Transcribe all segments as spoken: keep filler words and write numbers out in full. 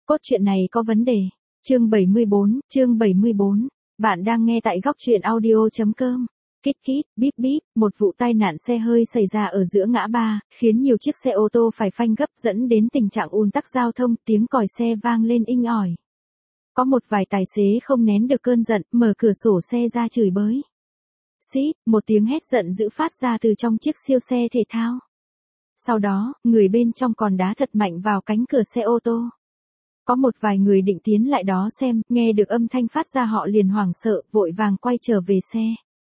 Cốt truyện này có vấn đề. Chương bảy mươi bốn, chương bảy mươi bốn. Bạn đang nghe tại góc truyện audio chấm com. Kít kít, bíp bíp, một vụ tai nạn xe hơi xảy ra ở giữa ngã ba, khiến nhiều chiếc xe ô tô phải phanh gấp dẫn đến tình trạng ùn tắc giao thông, tiếng còi xe vang lên inh ỏi. Có một vài tài xế không nén được cơn giận, mở cửa sổ xe ra chửi bới. Xít, một tiếng hét giận dữ phát ra từ trong chiếc siêu xe thể thao. Sau đó, người bên trong còn đá thật mạnh vào cánh cửa xe ô tô. Có một vài người định tiến lại đó xem, nghe được âm thanh phát ra họ liền hoảng sợ, vội vàng quay trở về xe.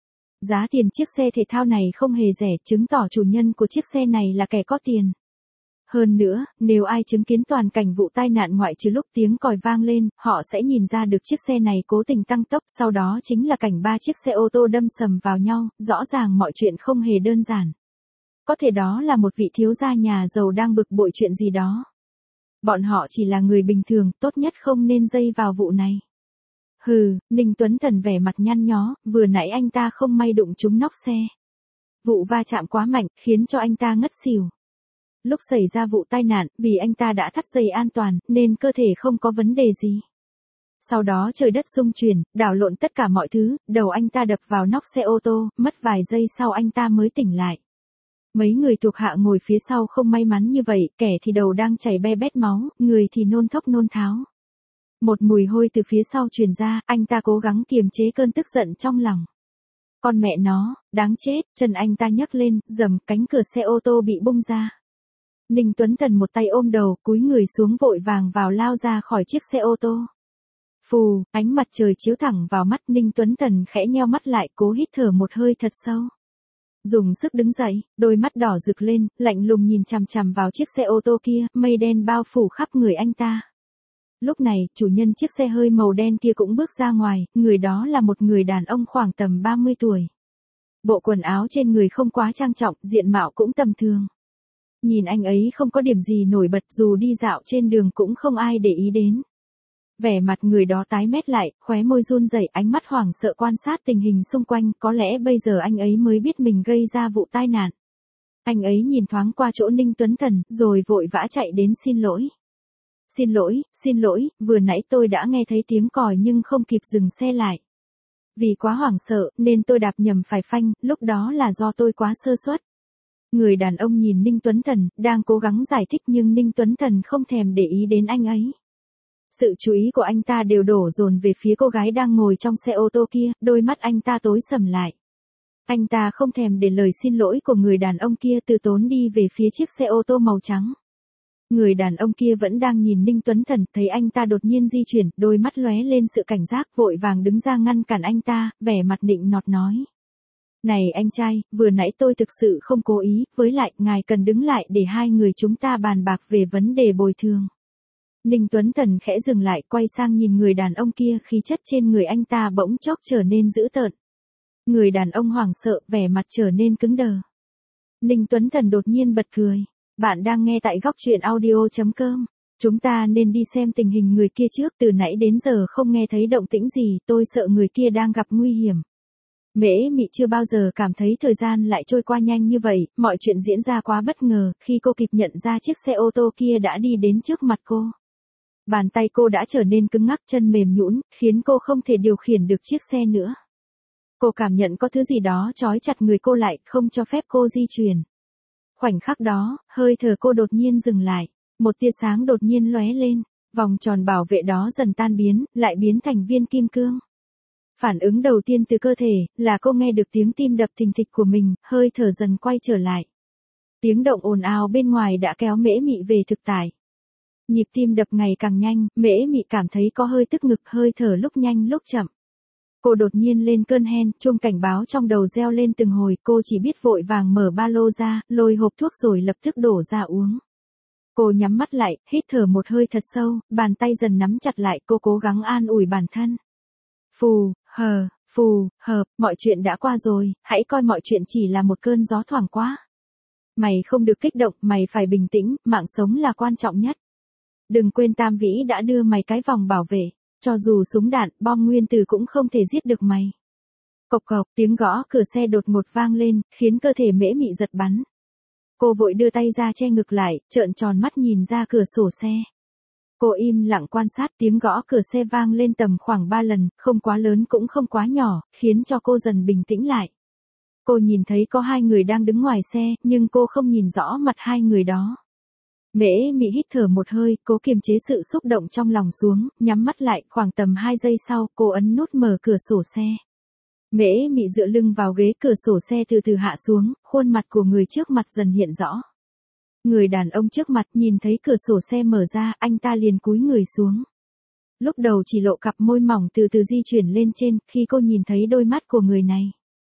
Giá tiền chiếc xe thể thao này không hề rẻ, chứng tỏ chủ nhân của chiếc xe này là kẻ có tiền. Hơn nữa, nếu ai chứng kiến toàn cảnh vụ tai nạn ngoại trừ lúc tiếng còi vang lên, họ sẽ nhìn ra được chiếc xe này cố tình tăng tốc, sau đó chính là cảnh ba chiếc xe ô tô đâm sầm vào nhau, rõ ràng mọi chuyện không hề đơn giản. Có thể đó là một vị thiếu gia nhà giàu đang bực bội chuyện gì đó. Bọn họ chỉ là người bình thường, tốt nhất không nên dây vào vụ này. Hừ, Ninh Tuấn Thần vẻ mặt nhăn nhó, vừa nãy anh ta không may đụng trúng nóc xe. Vụ va chạm quá mạnh, khiến cho anh ta ngất xỉu. Lúc xảy ra vụ tai nạn, vì anh ta đã thắt dây an toàn, nên cơ thể không có vấn đề gì. Sau đó trời đất rung chuyển, đảo lộn tất cả mọi thứ, đầu anh ta đập vào nóc xe ô tô, mất vài giây sau anh ta mới tỉnh lại. Mấy người thuộc hạ ngồi phía sau không may mắn như vậy, kẻ thì đầu đang chảy be bét máu, người thì nôn thốc nôn tháo. Một mùi hôi từ phía sau truyền ra, anh ta cố gắng kiềm chế cơn tức giận trong lòng. Con mẹ nó, đáng chết, chân anh ta nhấc lên, dầm, cánh cửa xe ô tô bị bung ra. Ninh Tuấn Thần một tay ôm đầu, cúi người xuống vội vàng vào lao ra khỏi chiếc xe ô tô. Phù, ánh mặt trời chiếu thẳng vào mắt, Ninh Tuấn Thần khẽ nheo mắt lại, cố hít thở một hơi thật sâu. Dùng sức đứng dậy, đôi mắt đỏ rực lên, lạnh lùng nhìn chằm chằm vào chiếc xe ô tô kia, mây đen bao phủ khắp người anh ta. Lúc này, chủ nhân chiếc xe hơi màu đen kia cũng bước ra ngoài, người đó là một người đàn ông khoảng tầm ba mươi tuổi. Bộ quần áo trên người không quá trang trọng, diện mạo cũng tầm thường. Nhìn anh ấy không có điểm gì nổi bật, dù đi dạo trên đường cũng không ai để ý đến. Vẻ mặt người đó tái mét lại, khóe môi run rẩy, ánh mắt hoảng sợ quan sát tình hình xung quanh, có lẽ bây giờ anh ấy mới biết mình gây ra vụ tai nạn. Anh ấy nhìn thoáng qua chỗ Ninh Tuấn Thần, rồi vội vã chạy đến xin lỗi. Xin lỗi, xin lỗi, vừa nãy tôi đã nghe thấy tiếng còi nhưng không kịp dừng xe lại. Vì quá hoảng sợ, nên tôi đạp nhầm phải phanh, lúc đó là do tôi quá sơ suất. Người đàn ông nhìn Ninh Tuấn Thần, đang cố gắng giải thích nhưng Ninh Tuấn Thần không thèm để ý đến anh ấy. Sự chú ý của anh ta đều đổ dồn về phía cô gái đang ngồi trong xe ô tô kia, đôi mắt anh ta tối sầm lại. Anh ta không thèm để lời xin lỗi của người đàn ông kia, từ tốn đi về phía chiếc xe ô tô màu trắng. Người đàn ông kia vẫn đang nhìn Ninh Tuấn Thần, thấy anh ta đột nhiên di chuyển, đôi mắt lóe lên sự cảnh giác, vội vàng đứng ra ngăn cản anh ta, vẻ mặt nịnh nọt nói. Này anh trai, vừa nãy tôi thực sự không cố ý, với lại, ngài cần đứng lại để hai người chúng ta bàn bạc về vấn đề bồi thường. Ninh Tuấn Thần khẽ dừng lại, quay sang nhìn người đàn ông kia, khí chất trên người anh ta bỗng chốc trở nên dữ tợn. Người đàn ông hoảng sợ, vẻ mặt trở nên cứng đờ. Ninh Tuấn Thần đột nhiên bật cười. Bạn đang nghe tại góc truyện audio chấm com. Chúng ta nên đi xem tình hình người kia trước, từ nãy đến giờ không nghe thấy động tĩnh gì, tôi sợ người kia đang gặp nguy hiểm. Mễ Mị chưa bao giờ cảm thấy thời gian lại trôi qua nhanh như vậy, mọi chuyện diễn ra quá bất ngờ, khi cô kịp nhận ra chiếc xe ô tô kia đã đi đến trước mặt cô. Bàn tay cô đã trở nên cứng ngắc, chân mềm nhũn, khiến cô không thể điều khiển được chiếc xe nữa. Cô cảm nhận có thứ gì đó trói chặt người cô lại, không cho phép cô di chuyển. Khoảnh khắc đó, hơi thở cô đột nhiên dừng lại, một tia sáng đột nhiên lóe lên, vòng tròn bảo vệ đó dần tan biến, lại biến thành viên kim cương. Phản ứng đầu tiên từ cơ thể, là cô nghe được tiếng tim đập thình thịch của mình, hơi thở dần quay trở lại. Tiếng động ồn ào bên ngoài đã kéo Mễ Mị về thực tại. Nhịp tim đập ngày càng nhanh, Mễ Mị cảm thấy có hơi tức ngực, hơi thở lúc nhanh lúc chậm. Cô đột nhiên lên cơn hen, chuông cảnh báo trong đầu reo lên từng hồi, cô chỉ biết vội vàng mở ba lô ra, lôi hộp thuốc rồi lập tức đổ ra uống. Cô nhắm mắt lại, hít thở một hơi thật sâu, bàn tay dần nắm chặt lại, cô cố gắng an ủi bản thân. Phù, hờ, phù, hợp, mọi chuyện đã qua rồi, hãy coi mọi chuyện chỉ là một cơn gió thoảng qua. Mày không được kích động, mày phải bình tĩnh, mạng sống là quan trọng nhất. Đừng quên Tam Vĩ đã đưa mày cái vòng bảo vệ, cho dù súng đạn, bom nguyên tử cũng không thể giết được mày. Cộc cộc, tiếng gõ cửa xe đột ngột vang lên, khiến cơ thể Mễ Mị giật bắn. Cô vội đưa tay ra che ngực lại, trợn tròn mắt nhìn ra cửa sổ xe. Cô im lặng quan sát, tiếng gõ cửa xe vang lên tầm khoảng ba lần, không quá lớn cũng không quá nhỏ, khiến cho cô dần bình tĩnh lại. Cô nhìn thấy có hai người đang đứng ngoài xe, nhưng cô không nhìn rõ mặt hai người đó. Mễ Mị hít thở một hơi, cố kiềm chế sự xúc động trong lòng xuống, nhắm mắt lại, khoảng tầm hai giây sau, cô ấn nút mở cửa sổ xe. Mễ Mị dựa lưng vào ghế, cửa sổ xe từ từ hạ xuống, khuôn mặt của người trước mặt dần hiện rõ. Người đàn ông trước mặt nhìn thấy cửa sổ xe mở ra, anh ta liền cúi người xuống. Lúc đầu chỉ lộ cặp môi mỏng từ từ di chuyển lên trên, khi cô nhìn thấy đôi mắt của người này.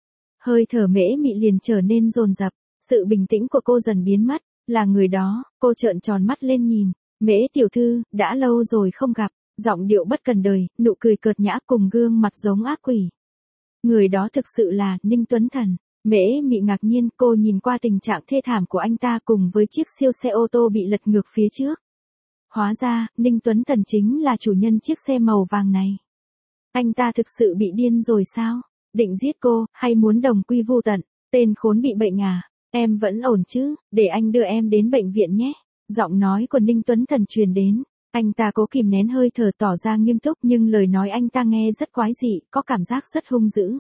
Hơi thở Mễ Mị liền trở nên dồn dập, sự bình tĩnh của cô dần biến mất. Là người đó, cô trợn tròn mắt lên nhìn. Mễ tiểu thư, đã lâu rồi không gặp, giọng điệu bất cần đời, nụ cười cợt nhã cùng gương mặt giống ác quỷ. Người đó thực sự là Ninh Tuấn Thần. Mễ Mị ngạc nhiên, cô nhìn qua tình trạng thê thảm của anh ta cùng với chiếc siêu xe ô tô bị lật ngược phía trước. Hóa ra, Ninh Tuấn Thần chính là chủ nhân chiếc xe màu vàng này. Anh ta thực sự bị điên rồi sao? Định giết cô, hay muốn đồng quy vu tận? Tên khốn bị bệnh à? Em vẫn ổn chứ, để anh đưa em đến bệnh viện nhé. Giọng nói của Ninh Tuấn Thần truyền đến. Anh ta cố kìm nén hơi thở tỏ ra nghiêm túc, nhưng lời nói anh ta nghe rất quái dị, có cảm giác rất hung dữ.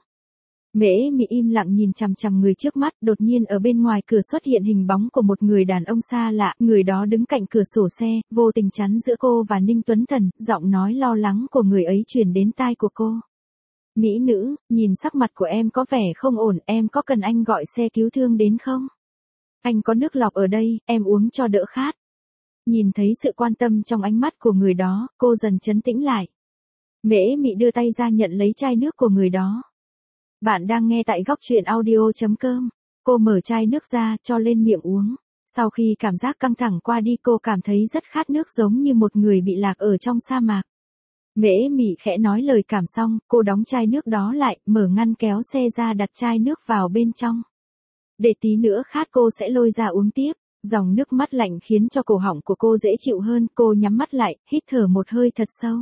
Mễ Mị im lặng nhìn chằm chằm người trước mắt, đột nhiên ở bên ngoài cửa xuất hiện hình bóng của một người đàn ông xa lạ, người đó đứng cạnh cửa sổ xe, vô tình chắn giữa cô và Ninh Tuấn Thần, giọng nói lo lắng của người ấy truyền đến tai của cô. Mỹ nữ, nhìn sắc mặt của em có vẻ không ổn, em có cần anh gọi xe cứu thương đến không? Anh có nước lọc ở đây, em uống cho đỡ khát. Nhìn thấy sự quan tâm trong ánh mắt của người đó, cô dần trấn tĩnh lại. Mễ Mị đưa tay ra nhận lấy chai nước của người đó. Bạn đang nghe tại góc truyện audio chấm com. Cô mở chai nước ra, cho lên miệng uống. Sau khi cảm giác căng thẳng qua đi, cô cảm thấy rất khát nước, giống như một người bị lạc ở trong sa mạc. Mễ Mị khẽ nói lời cảm xong, cô đóng chai nước đó lại, mở ngăn kéo xe ra đặt chai nước vào bên trong. Để tí nữa khát cô sẽ lôi ra uống tiếp. Dòng nước mắt lạnh khiến cho cổ họng của cô dễ chịu hơn, cô nhắm mắt lại, hít thở một hơi thật sâu.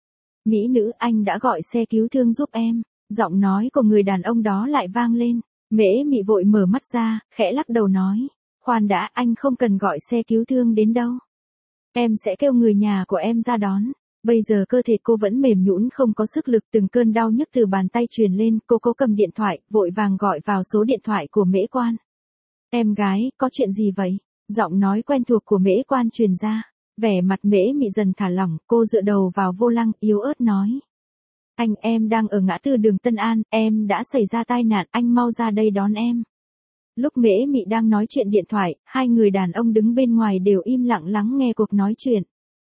Mỹ nữ, anh đã gọi xe cứu thương giúp em. Giọng nói của người đàn ông đó lại vang lên. Mễ Mị vội mở mắt ra, khẽ lắc đầu nói. Khoan đã, anh không cần gọi xe cứu thương đến đâu. Em sẽ kêu người nhà của em ra đón. Bây giờ cơ thể cô vẫn mềm nhũn không có sức lực, từng cơn đau nhức từ bàn tay truyền lên, cô cố cầm điện thoại, vội vàng gọi vào số điện thoại của Mễ Quan. Em gái, có chuyện gì vậy? Giọng nói quen thuộc của Mễ Quan truyền ra. Vẻ mặt Mễ Mị dần thả lỏng, cô dựa đầu vào vô lăng, yếu ớt nói. Anh, em đang ở ngã tư đường Tân An, em đã xảy ra tai nạn, anh mau ra đây đón em. Lúc Mễ Mị đang nói chuyện điện thoại, hai người đàn ông đứng bên ngoài đều im lặng lắng nghe cuộc nói chuyện.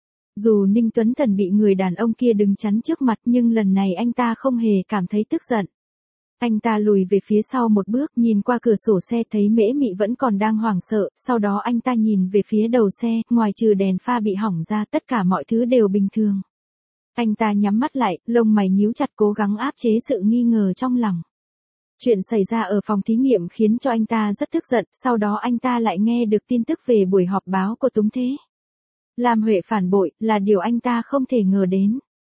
Dù Ninh Tuấn Thần bị người đàn ông kia đứng chắn trước mặt, nhưng lần này anh ta không hề cảm thấy tức giận. Anh ta lùi về phía sau một bước, nhìn qua cửa sổ xe thấy Mễ Mị vẫn còn đang hoảng sợ, sau đó anh ta nhìn về phía đầu xe, ngoài trừ đèn pha bị hỏng ra, tất cả mọi thứ đều bình thường. Anh ta nhắm mắt lại, lông mày nhíu chặt, cố gắng áp chế sự nghi ngờ trong lòng. Chuyện xảy ra ở phòng thí nghiệm khiến cho anh ta rất tức giận, sau đó anh ta lại nghe được tin tức về buổi họp báo của Túng Thế. Lam Huệ phản bội, là điều anh ta không thể ngờ đến.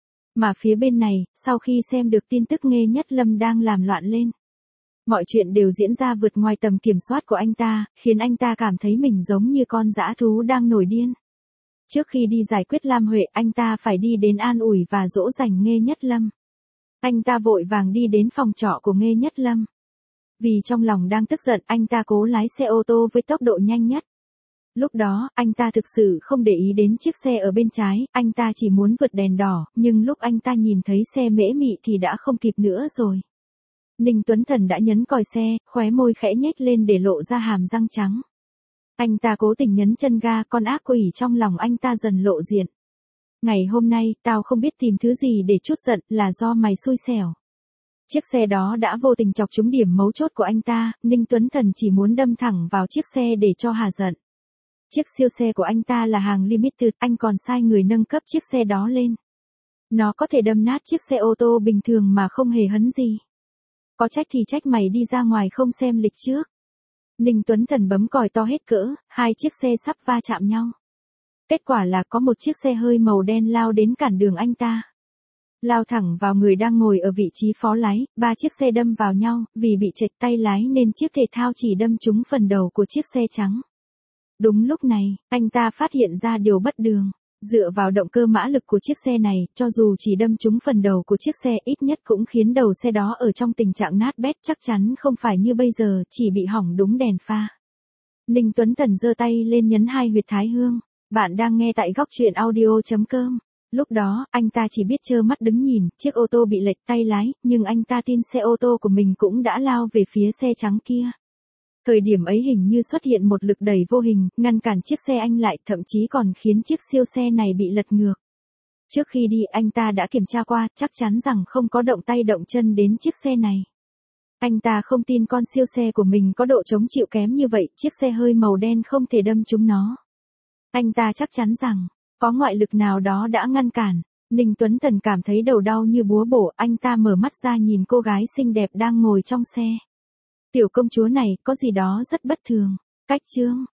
Mà phía bên này, sau khi xem được tin tức Nghê Nhất Lâm đang làm loạn lên. Mọi chuyện đều diễn ra vượt ngoài tầm kiểm soát của anh ta, khiến anh ta cảm thấy mình giống như con dã thú đang nổi điên. Trước khi đi giải quyết Lam Huệ, anh ta phải đi đến an ủi và dỗ dành Nghê Nhất Lâm. Anh ta vội vàng đi đến phòng trọ của Nghê Nhất Lâm. Vì trong lòng đang tức giận, anh ta cố lái xe ô tô với tốc độ nhanh nhất. Lúc đó, anh ta thực sự không để ý đến chiếc xe ở bên trái, anh ta chỉ muốn vượt đèn đỏ, nhưng lúc anh ta nhìn thấy xe Mễ Mị thì đã không kịp nữa rồi. Ninh Tuấn Thần đã nhấn còi xe, khóe môi khẽ nhếch lên để lộ ra hàm răng trắng. Anh ta cố tình nhấn chân ga, con ác quỷ trong lòng anh ta dần lộ diện. Ngày hôm nay, tao không biết tìm thứ gì để trút giận, là do mày xui xẻo. Chiếc xe đó đã vô tình chọc trúng điểm mấu chốt của anh ta, Ninh Tuấn Thần chỉ muốn đâm thẳng vào chiếc xe để cho hà giận. Chiếc siêu xe của anh ta là hàng limited, anh còn sai người nâng cấp chiếc xe đó lên. Nó có thể đâm nát chiếc xe ô tô bình thường mà không hề hấn gì. Có trách thì trách mày đi ra ngoài không xem lịch trước. Ninh Tuấn Thần bấm còi to hết cỡ, hai chiếc xe sắp va chạm nhau. Kết quả là có một chiếc xe hơi màu đen lao đến cản đường anh ta. Lao thẳng vào người đang ngồi ở vị trí phó lái, ba chiếc xe đâm vào nhau, vì bị chệch tay lái nên chiếc thể thao chỉ đâm trúng phần đầu của chiếc xe trắng. Đúng lúc này, anh ta phát hiện ra điều bất thường. Dựa vào động cơ mã lực của chiếc xe này, cho dù chỉ đâm trúng phần đầu của chiếc xe ít nhất cũng khiến đầu xe đó ở trong tình trạng nát bét, chắc chắn không phải như bây giờ, chỉ bị hỏng đúng đèn pha. Ninh Tuấn Thần giơ tay lên nhấn hai huyệt thái hương. Bạn đang nghe tại góc truyện audio.com. Lúc đó, anh ta chỉ biết trơ mắt đứng nhìn, chiếc ô tô bị lệch tay lái, nhưng anh ta tin xe ô tô của mình cũng đã lao về phía xe trắng kia. Thời điểm ấy hình như xuất hiện một lực đẩy vô hình, ngăn cản chiếc xe anh lại, thậm chí còn khiến chiếc siêu xe này bị lật ngược. Trước khi đi anh ta đã kiểm tra qua, chắc chắn rằng không có động tay động chân đến chiếc xe này. Anh ta không tin con siêu xe của mình có độ chống chịu kém như vậy, chiếc xe hơi màu đen không thể đâm trúng nó. Anh ta chắc chắn rằng, có ngoại lực nào đó đã ngăn cản. Ninh Tuấn Thần cảm thấy đầu đau như búa bổ, anh ta mở mắt ra nhìn cô gái xinh đẹp đang ngồi trong xe. Tiểu công chúa này, có gì đó rất bất thường. Cách chương